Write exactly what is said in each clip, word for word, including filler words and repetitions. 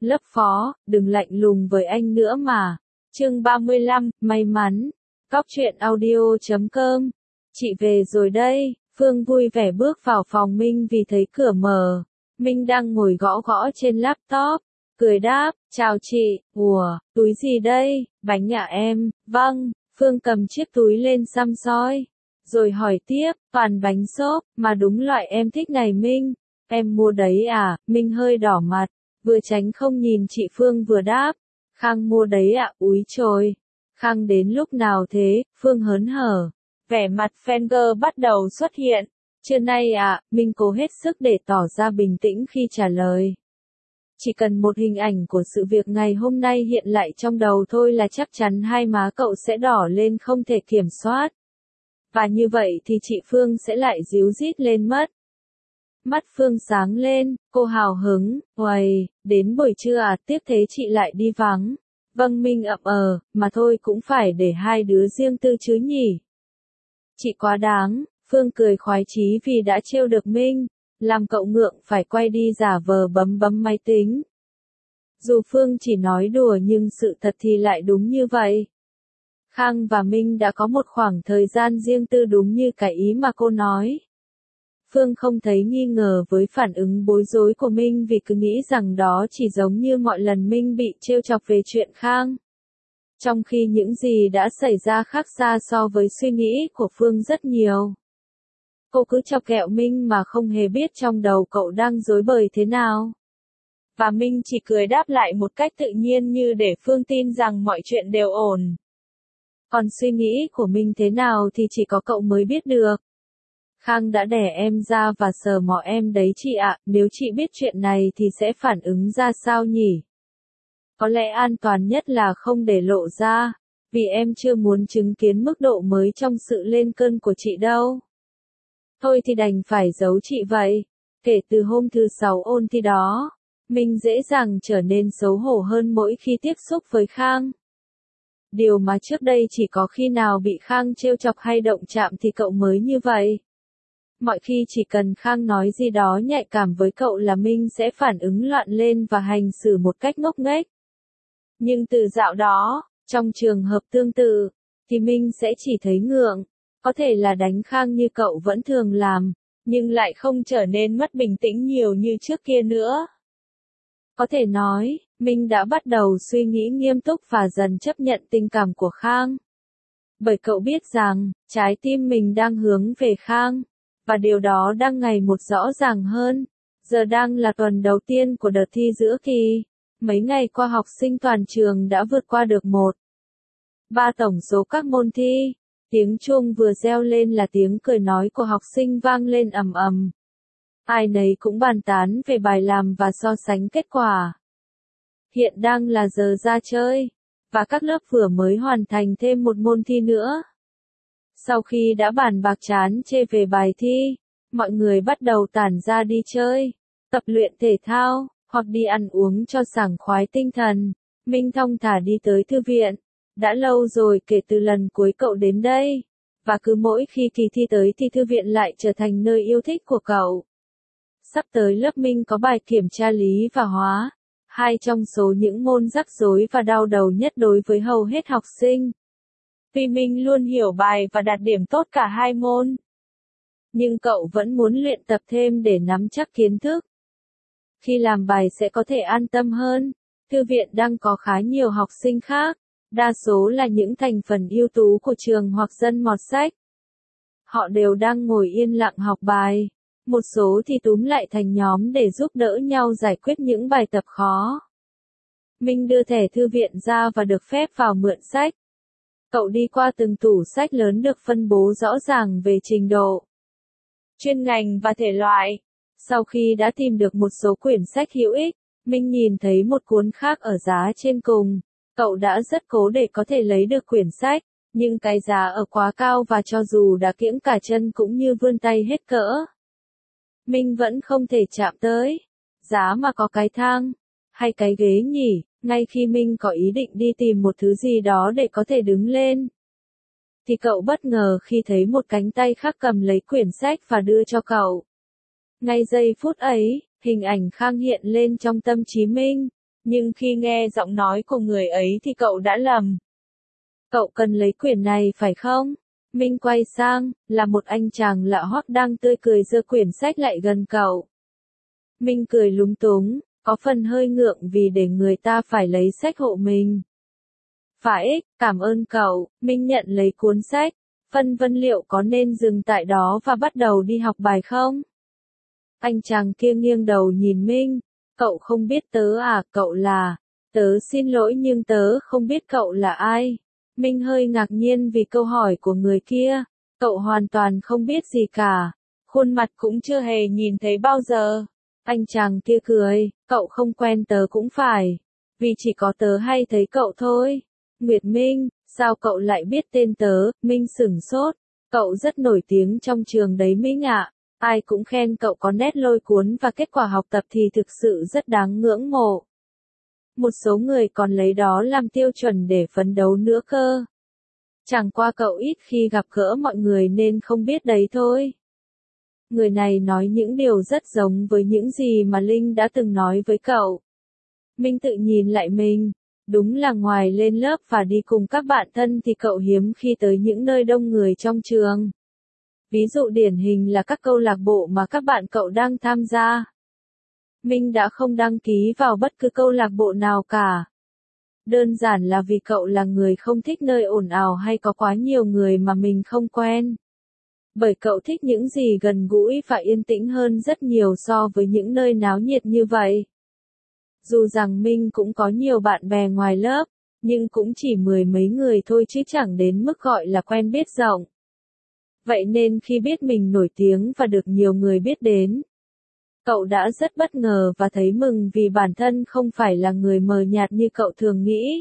Lớp phó, đừng lạnh lùng với anh nữa mà. Chương ba mươi lăm, may mắn. Cóc truyện audio chấm com. Chị về rồi đây. Phương vui vẻ bước vào phòng Minh vì thấy cửa mở. Minh đang ngồi gõ gõ trên laptop. Cười đáp, chào chị. Ủa, túi gì đây? Bánh nhà em. Vâng. Phương cầm chiếc túi lên xăm soi. Rồi hỏi tiếp, toàn bánh xốp, mà đúng loại em thích này Minh. Em mua đấy à? Minh hơi đỏ mặt, vừa tránh không nhìn chị Phương vừa đáp. Khang mua đấy ạ, à? Úi trời. Khang đến lúc nào thế? Phương hớn hở. Vẻ mặt fangirl bắt đầu xuất hiện. Trưa nay ạ, à? Minh cố hết sức để tỏ ra bình tĩnh khi trả lời. Chỉ cần một hình ảnh của sự việc ngày hôm nay hiện lại trong đầu thôi là chắc chắn hai má cậu sẽ đỏ lên không thể kiểm soát. Và như vậy thì chị Phương sẽ lại díu dít lên mất. Mắt Phương sáng lên, cô hào hứng, uầy, đến buổi trưa à, tiếp thế chị lại đi vắng. Vâng Minh ậm ờ, mà thôi cũng phải để hai đứa riêng tư chứ nhỉ. Chị quá đáng, Phương cười khoái chí vì đã trêu được Minh, làm cậu ngượng phải quay đi giả vờ bấm bấm máy tính. Dù Phương chỉ nói đùa nhưng sự thật thì lại đúng như vậy. Khang và Minh đã có một khoảng thời gian riêng tư đúng như cái ý mà cô nói. Phương không thấy nghi ngờ với phản ứng bối rối của Minh vì cứ nghĩ rằng đó chỉ giống như mọi lần Minh bị trêu chọc về chuyện Khang. Trong khi những gì đã xảy ra khác xa so với suy nghĩ của Phương rất nhiều. Cô cứ chọc ghẹo Minh mà không hề biết trong đầu cậu đang rối bời thế nào. Và Minh chỉ cười đáp lại một cách tự nhiên như để Phương tin rằng mọi chuyện đều ổn. Còn suy nghĩ của Minh thế nào thì chỉ có cậu mới biết được. Khang đã đẻ em ra và sờ mỏ em đấy chị ạ, nếu chị biết chuyện này thì sẽ phản ứng ra sao nhỉ? Có lẽ an toàn nhất là không để lộ ra, vì em chưa muốn chứng kiến mức độ mới trong sự lên cơn của chị đâu. Thôi thì đành phải giấu chị vậy. Kể từ hôm thứ sáu ôn thi đó, Minh dễ dàng trở nên xấu hổ hơn mỗi khi tiếp xúc với Khang. Điều mà trước đây chỉ có khi nào bị Khang trêu chọc hay động chạm thì cậu mới như vậy. Mọi khi chỉ cần Khang nói gì đó nhạy cảm với cậu là Minh sẽ phản ứng loạn lên và hành xử một cách ngốc nghếch. Nhưng từ dạo đó, trong trường hợp tương tự, thì Minh sẽ chỉ thấy ngượng, có thể là đánh Khang như cậu vẫn thường làm, nhưng lại không trở nên mất bình tĩnh nhiều như trước kia nữa. Có thể nói, Minh đã bắt đầu suy nghĩ nghiêm túc và dần chấp nhận tình cảm của Khang. Bởi cậu biết rằng, trái tim mình đang hướng về Khang. Và điều đó đang ngày một rõ ràng hơn. Giờ đang là tuần đầu tiên của đợt thi giữa kỳ. Mấy ngày qua học sinh toàn trường đã vượt qua được một ba tổng số các môn thi. Tiếng chuông vừa reo lên là tiếng cười nói của học sinh vang lên ầm ầm. Ai nấy cũng bàn tán về bài làm và so sánh kết quả. Hiện đang là giờ ra chơi, và các lớp vừa mới hoàn thành thêm một môn thi nữa. Sau khi đã bàn bạc chán chê về bài thi, mọi người bắt đầu tản ra đi chơi, tập luyện thể thao, hoặc đi ăn uống cho sảng khoái tinh thần. Minh thong thả đi tới thư viện. Đã lâu rồi kể từ lần cuối cậu đến đây, và cứ mỗi khi kỳ thi tới thì thư viện lại trở thành nơi yêu thích của cậu. Sắp tới lớp Minh có bài kiểm tra lý và hóa, hai trong số những môn rắc rối và đau đầu nhất đối với hầu hết học sinh. Vì Minh luôn hiểu bài và đạt điểm tốt cả hai môn. Nhưng cậu vẫn muốn luyện tập thêm để nắm chắc kiến thức. Khi làm bài sẽ có thể an tâm hơn. Thư viện đang có khá nhiều học sinh khác, đa số là những thành phần ưu tú của trường hoặc dân mọt sách. Họ đều đang ngồi yên lặng học bài. Một số thì túm lại thành nhóm để giúp đỡ nhau giải quyết những bài tập khó. Minh đưa thẻ thư viện ra và được phép vào mượn sách. Cậu đi qua từng tủ sách lớn được phân bố rõ ràng về trình độ, chuyên ngành và thể loại. Sau khi đã tìm được một số quyển sách hữu ích, Minh nhìn thấy một cuốn khác ở giá trên cùng. Cậu đã rất cố để có thể lấy được quyển sách, nhưng cái giá ở quá cao và cho dù đã kiễng cả chân cũng như vươn tay hết cỡ. Minh vẫn không thể chạm tới. Giá mà có cái thang, hay cái ghế nhỉ, ngay khi Minh có ý định đi tìm một thứ gì đó để có thể đứng lên. Thì cậu bất ngờ khi thấy một cánh tay khác cầm lấy quyển sách và đưa cho cậu. Ngay giây phút ấy, hình ảnh Khang hiện lên trong tâm trí Minh. Nhưng khi nghe giọng nói của người ấy thì cậu đã lầm. Cậu cần lấy quyển này phải không? Minh quay sang, là một anh chàng lạ hoắc đang tươi cười giơ quyển sách lại gần cậu. Minh cười lúng túng, có phần hơi ngượng vì để người ta phải lấy sách hộ mình. Phải, cảm ơn cậu, Minh nhận lấy cuốn sách. Phân vân liệu có nên dừng tại đó và bắt đầu đi học bài không? Anh chàng kia nghiêng đầu nhìn Minh. Cậu không biết tớ à, cậu là... Tớ xin lỗi nhưng tớ không biết cậu là ai. Minh hơi ngạc nhiên vì câu hỏi của người kia. Cậu hoàn toàn không biết gì cả. Khuôn mặt cũng chưa hề nhìn thấy bao giờ. Anh chàng kia cười, cậu không quen tớ cũng phải. Vì chỉ có tớ hay thấy cậu thôi. Nguyệt Minh, sao cậu lại biết tên tớ? Minh sửng sốt. Cậu rất nổi tiếng trong trường đấy Minh ạ. Ai cũng khen cậu có nét lôi cuốn và kết quả học tập thì thực sự rất đáng ngưỡng mộ. Một số người còn lấy đó làm tiêu chuẩn để phấn đấu nữa cơ. Chẳng qua cậu ít khi gặp gỡ mọi người nên không biết đấy thôi. Người này nói những điều rất giống với những gì mà Linh đã từng nói với cậu. Minh tự nhìn lại mình. Đúng là ngoài lên lớp và đi cùng các bạn thân thì cậu hiếm khi tới những nơi đông người trong trường. Ví dụ điển hình là các câu lạc bộ mà các bạn cậu đang tham gia. Minh đã không đăng ký vào bất cứ câu lạc bộ nào cả. Đơn giản là vì cậu là người không thích nơi ồn ào hay có quá nhiều người mà mình không quen. Bởi cậu thích những gì gần gũi và yên tĩnh hơn rất nhiều so với những nơi náo nhiệt như vậy. Dù rằng Minh cũng có nhiều bạn bè ngoài lớp, nhưng cũng chỉ mười mấy người thôi chứ chẳng đến mức gọi là quen biết rộng. Vậy nên khi biết mình nổi tiếng và được nhiều người biết đến, cậu đã rất bất ngờ và thấy mừng vì bản thân không phải là người mờ nhạt như cậu thường nghĩ.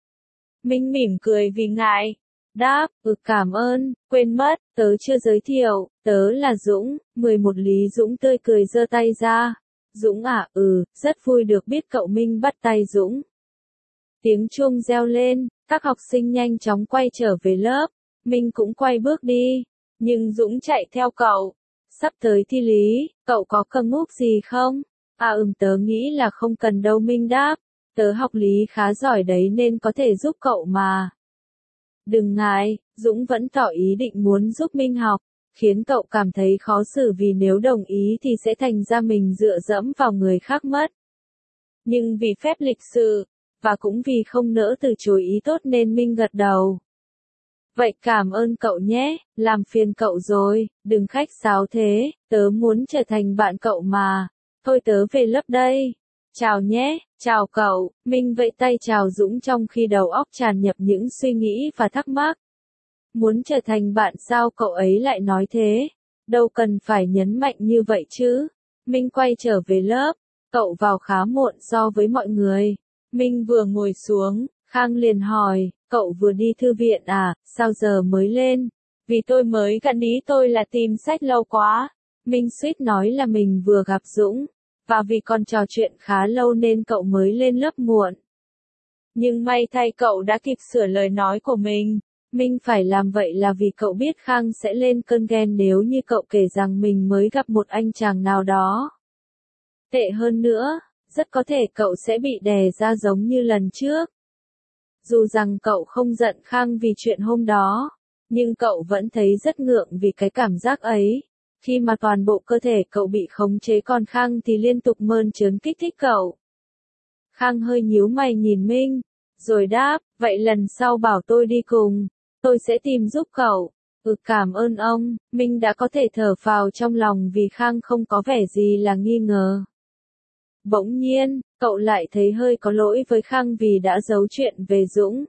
Minh mỉm cười vì ngại. Đáp, ừ cảm ơn, quên mất, tớ chưa giới thiệu, tớ là Dũng, mười một Lý Dũng tươi cười giơ tay ra. Dũng à, ừ, rất vui được biết cậu. Minh bắt tay Dũng. Tiếng chuông reo lên, các học sinh nhanh chóng quay trở về lớp. Minh cũng quay bước đi, nhưng Dũng chạy theo cậu. Sắp tới thi lý, cậu có cần giúp gì không? À ừm tớ nghĩ là không cần đâu Minh đáp. Tớ học lý khá giỏi đấy nên có thể giúp cậu mà. Đừng ngại, Dũng vẫn tỏ ý định muốn giúp Minh học, khiến cậu cảm thấy khó xử vì nếu đồng ý thì sẽ thành ra mình dựa dẫm vào người khác mất. Nhưng vì phép lịch sự, và cũng vì không nỡ từ chối ý tốt nên Minh gật đầu. Vậy cảm ơn cậu nhé, làm phiền cậu rồi, đừng khách sáo thế, tớ muốn trở thành bạn cậu mà. Thôi tớ về lớp đây. Chào nhé, chào cậu. Minh vẫy tay chào Dũng trong khi đầu óc tràn ngập những suy nghĩ và thắc mắc. Muốn trở thành bạn sao cậu ấy lại nói thế? Đâu cần phải nhấn mạnh như vậy chứ. Minh quay trở về lớp. Cậu vào khá muộn so với mọi người. Minh vừa ngồi xuống, Khang liền hỏi, cậu vừa đi thư viện à, sao giờ mới lên? Vì tôi mới gặn ý tôi là tìm sách lâu quá. Minh suýt nói là mình vừa gặp Dũng. Và vì còn trò chuyện khá lâu nên cậu mới lên lớp muộn. Nhưng may thay cậu đã kịp sửa lời nói của mình. Minh phải làm vậy là vì cậu biết Khang sẽ lên cơn ghen nếu như cậu kể rằng mình mới gặp một anh chàng nào đó. Tệ hơn nữa, rất có thể cậu sẽ bị đè ra giống như lần trước. Dù rằng cậu không giận Khang vì chuyện hôm đó, nhưng cậu vẫn thấy rất ngượng vì cái cảm giác ấy. Khi mà toàn bộ cơ thể cậu bị khống chế còn Khang thì liên tục mơn trớn kích thích cậu. Khang hơi nhíu mày nhìn Minh, rồi đáp, vậy lần sau bảo tôi đi cùng, tôi sẽ tìm giúp cậu. Ừ cảm ơn ông, Minh đã có thể thở phào trong lòng vì Khang không có vẻ gì là nghi ngờ. Bỗng nhiên, cậu lại thấy hơi có lỗi với Khang vì đã giấu chuyện về Dũng.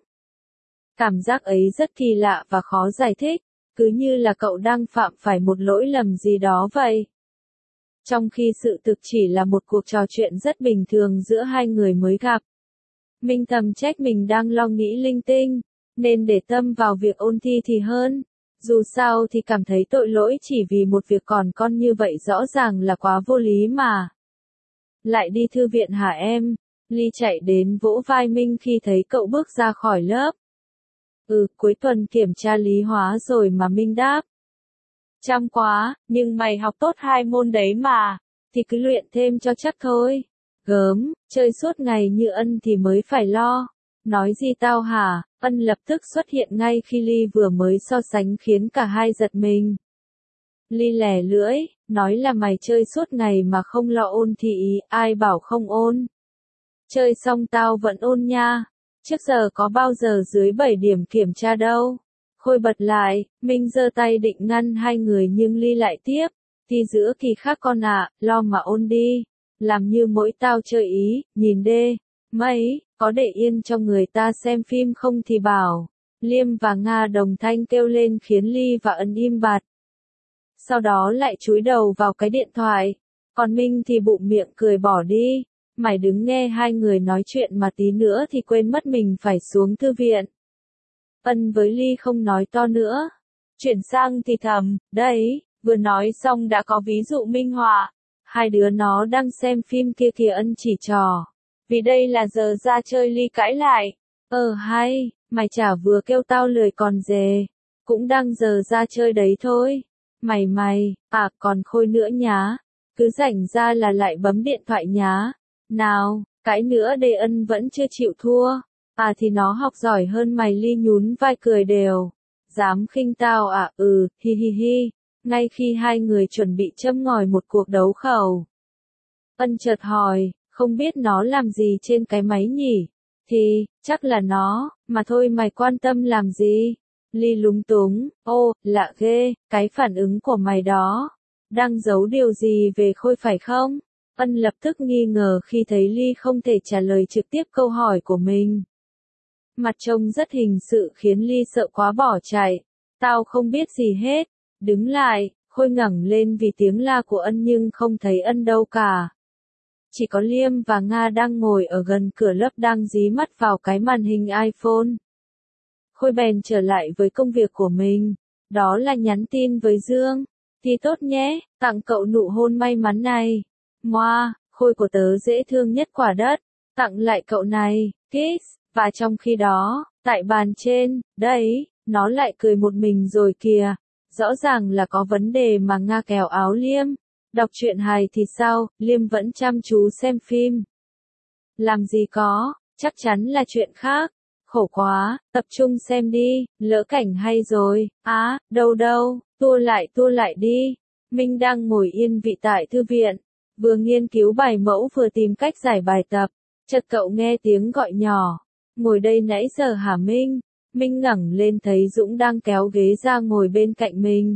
Cảm giác ấy rất kỳ lạ và khó giải thích. Cứ như là cậu đang phạm phải một lỗi lầm gì đó vậy. Trong khi sự thực chỉ là một cuộc trò chuyện rất bình thường giữa hai người mới gặp. Minh thầm trách mình đang lo nghĩ linh tinh, nên để tâm vào việc ôn thi thì hơn. Dù sao thì cảm thấy tội lỗi chỉ vì một việc còn con như vậy rõ ràng là quá vô lý mà. Lại đi thư viện hả em? Ly chạy đến vỗ vai Minh khi thấy cậu bước ra khỏi lớp. Ừ, cuối tuần kiểm tra lý hóa rồi mà Minh đáp. Chăm quá, nhưng mày học tốt hai môn đấy mà, thì cứ luyện thêm cho chắc thôi. Gớm, chơi suốt ngày như Ân thì mới phải lo. Nói gì tao hả? Ân lập tức xuất hiện ngay khi Ly vừa mới so sánh khiến cả hai giật mình. Ly lẻ lưỡi, nói là mày chơi suốt ngày mà không lo ôn thì ý, ai bảo không ôn. Chơi xong tao vẫn ôn nha. Trước giờ có bao giờ dưới bảy điểm kiểm tra đâu. Khôi bật lại, Minh giơ tay định ngăn hai người nhưng Ly lại tiếp. Thì giữa kỳ khác con ạ, à, lo mà ôn đi. Làm như mỗi tao chơi ý, nhìn đê. Mấy, có để yên cho người ta xem phim không thì bảo. Liêm và Nga đồng thanh kêu lên khiến Ly và Ân im bặt. Sau đó lại chúi đầu vào cái điện thoại. Còn Minh thì bụng miệng cười bỏ đi. Mày đứng nghe hai người nói chuyện mà tí nữa thì quên mất mình phải xuống thư viện. Ân với Ly không nói to nữa. Chuyển sang thì thầm, đấy, vừa nói xong đã có ví dụ minh họa. Hai đứa nó đang xem phim kia kìa. Ân chỉ trò. Vì đây là giờ ra chơi. Ly cãi lại. Ờ hay, mày chả vừa kêu tao lười còn dề. Cũng đang giờ ra chơi đấy thôi. Mày mày, à còn Khôi nữa nhá. Cứ rảnh ra là lại bấm điện thoại nhá. Nào, cãi nữa để. Ân vẫn chưa chịu thua. À thì nó học giỏi hơn mày. Ly nhún vai cười đều. Dám khinh tao à? Ừ, hi hi hi. Ngay khi hai người chuẩn bị châm ngòi một cuộc đấu khẩu. Ân chợt hỏi, không biết nó làm gì trên cái máy nhỉ? Thì, chắc là nó, mà thôi mày quan tâm làm gì? Ly lúng túng, ô, lạ ghê, cái phản ứng của mày đó. Đang giấu điều gì về Khôi phải không? Ân lập tức nghi ngờ khi thấy Ly không thể trả lời trực tiếp câu hỏi của mình. Mặt trông rất hình sự khiến Ly sợ quá bỏ chạy. Tao không biết gì hết. Đứng lại, Khôi ngẩng lên vì tiếng la của Ân nhưng không thấy Ân đâu cả. Chỉ có Liêm và Nga đang ngồi ở gần cửa lớp đang dí mắt vào cái màn hình iPhone. Khôi bèn trở lại với công việc của mình. Đó là nhắn tin với Dương. Thì tốt nhé, tặng cậu nụ hôn may mắn này. Moa, Khôi của tớ dễ thương nhất quả đất. Tặng lại cậu này, kiss. Và trong khi đó, tại bàn trên, đấy, nó lại cười một mình rồi kìa. Rõ ràng là có vấn đề mà. Nga kéo áo Liêm. Đọc truyện hài thì sao, Liêm vẫn chăm chú xem phim. Làm gì có, chắc chắn là chuyện khác. Khổ quá, tập trung xem đi, lỡ cảnh hay rồi. Á, à, đâu đâu, tua lại tua lại đi. Minh đang ngồi yên vị tại thư viện. Vừa nghiên cứu bài mẫu vừa tìm cách giải bài tập. Chợt cậu nghe tiếng gọi nhỏ. Ngồi đây nãy giờ hả Minh? Minh ngẩng lên thấy Dũng đang kéo ghế ra ngồi bên cạnh mình.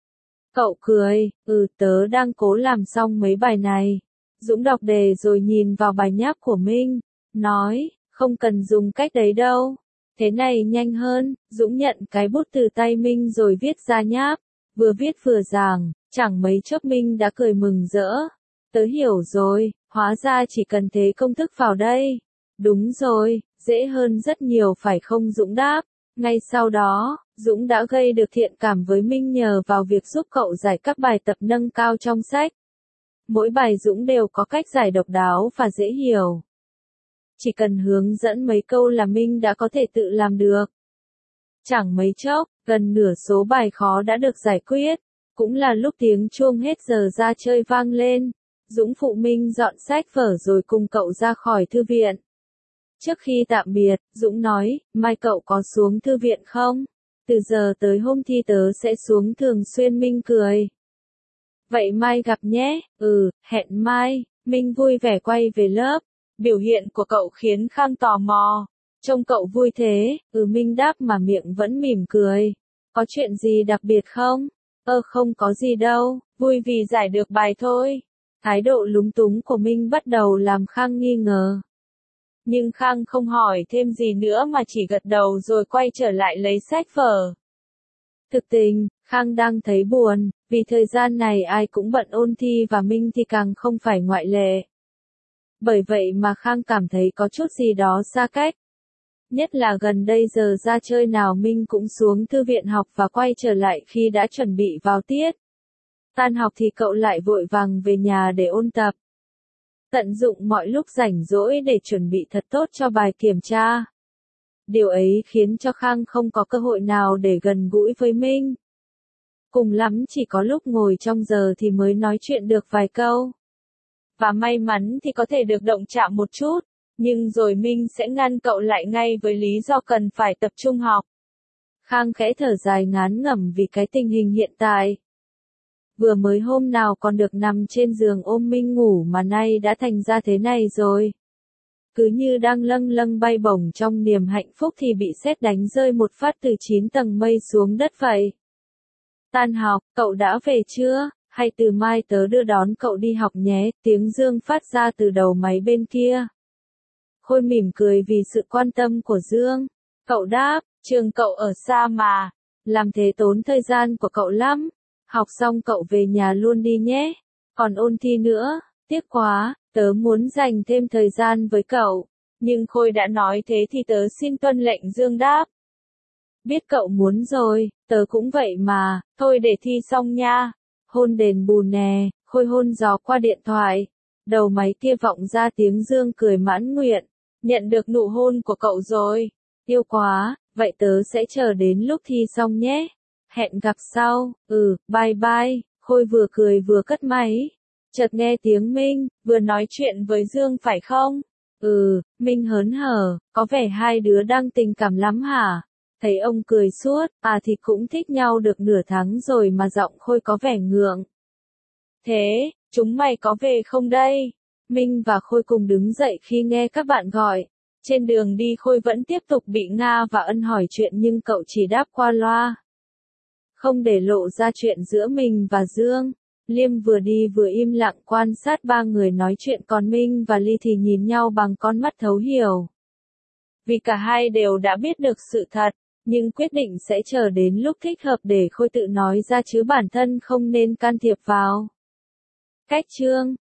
Cậu cười, ừ tớ đang cố làm xong mấy bài này. Dũng đọc đề rồi nhìn vào bài nháp của Minh. Nói, không cần dùng cách đấy đâu. Thế này nhanh hơn. Dũng nhận cái bút từ tay Minh rồi viết ra nháp. Vừa viết vừa giảng, chẳng mấy chốc Minh đã cười mừng rỡ. Tớ hiểu rồi, hóa ra chỉ cần thế công thức vào đây. Đúng rồi, dễ hơn rất nhiều phải không? Dũng đáp. Ngay sau đó, Dũng đã gây được thiện cảm với Minh nhờ vào việc giúp cậu giải các bài tập nâng cao trong sách. Mỗi bài Dũng đều có cách giải độc đáo và dễ hiểu. Chỉ cần hướng dẫn mấy câu là Minh đã có thể tự làm được. Chẳng mấy chốc, gần nửa số bài khó đã được giải quyết. Cũng là lúc tiếng chuông hết giờ ra chơi vang lên. Dũng phụ Minh dọn sách vở rồi cùng cậu ra khỏi thư viện. Trước khi tạm biệt, Dũng nói, mai cậu có xuống thư viện không? Từ giờ tới hôm thi tớ sẽ xuống thường xuyên. Minh cười. Vậy mai gặp nhé. Ừ, hẹn mai. Minh vui vẻ quay về lớp. Biểu hiện của cậu khiến Khang tò mò. Trông cậu vui thế. Ừ, Minh đáp mà miệng vẫn mỉm cười. Có chuyện gì đặc biệt không? Ơ không có gì đâu, vui vì giải được bài thôi. Thái độ lúng túng của Minh bắt đầu làm Khang nghi ngờ. Nhưng Khang không hỏi thêm gì nữa mà chỉ gật đầu rồi quay trở lại lấy sách vở. Thực tình, Khang đang thấy buồn, vì thời gian này ai cũng bận ôn thi và Minh thì càng không phải ngoại lệ. Bởi vậy mà Khang cảm thấy có chút gì đó xa cách. Nhất là gần đây giờ ra chơi nào Minh cũng xuống thư viện học và quay trở lại khi đã chuẩn bị vào tiết. Tan học thì cậu lại vội vàng về nhà để ôn tập. Tận dụng mọi lúc rảnh rỗi để chuẩn bị thật tốt cho bài kiểm tra. Điều ấy khiến cho Khang không có cơ hội nào để gần gũi với Minh. Cùng lắm chỉ có lúc ngồi trong giờ thì mới nói chuyện được vài câu. và may mắn thì có thể được động chạm một chút, nhưng rồi Minh sẽ ngăn cậu lại ngay với lý do cần phải tập trung học. Khang khẽ thở dài ngán ngẩm vì cái tình hình hiện tại. Vừa mới hôm nào còn được nằm trên giường ôm Minh ngủ mà nay đã thành ra thế này rồi. Cứ như đang lâng lâng bay bổng trong niềm hạnh phúc thì bị sét đánh rơi một phát từ chín tầng mây xuống đất vậy. Tan học, cậu đã về chưa? Hay từ mai tớ đưa đón cậu đi học nhé, tiếng Dương phát ra từ đầu máy bên kia. Khôi mỉm cười vì sự quan tâm của Dương. Cậu đáp, trường cậu ở xa mà, làm thế tốn thời gian của cậu lắm. Học xong cậu về nhà luôn đi nhé. Còn ôn thi nữa, tiếc quá, tớ muốn dành thêm thời gian với cậu. Nhưng Khôi đã nói thế thì tớ xin tuân lệnh, Dương đáp. Biết cậu muốn rồi, tớ cũng vậy mà, thôi để thi xong nha. Hôn đền bù nè, Khôi hôn gió qua điện thoại. Đầu máy kia vọng ra tiếng Dương cười mãn nguyện. Nhận được nụ hôn của cậu rồi. Yêu quá, vậy tớ sẽ chờ đến lúc thi xong nhé. Hẹn gặp sau, ừ, bye bye. Khôi vừa cười vừa cất máy. Chợt nghe tiếng Minh, vừa nói chuyện với Dương phải không? Ừ, Minh hớn hở, có vẻ hai đứa đang tình cảm lắm hả? Thấy ông cười suốt, à thì cũng thích nhau được nửa tháng rồi mà giọng Khôi có vẻ ngượng. Thế, chúng mày có về không đây? Minh và Khôi cùng đứng dậy khi nghe các bạn gọi. Trên đường đi Khôi vẫn tiếp tục bị Nga và Ân hỏi chuyện nhưng cậu chỉ đáp qua loa. Không để lộ ra chuyện giữa mình và Dương. Liêm vừa đi vừa im lặng quan sát ba người nói chuyện còn Minh và Ly thì nhìn nhau bằng con mắt thấu hiểu. Vì cả hai đều đã biết được sự thật, nhưng quyết định sẽ chờ đến lúc thích hợp để Khôi tự nói ra chứ bản thân không nên can thiệp vào. Cách chương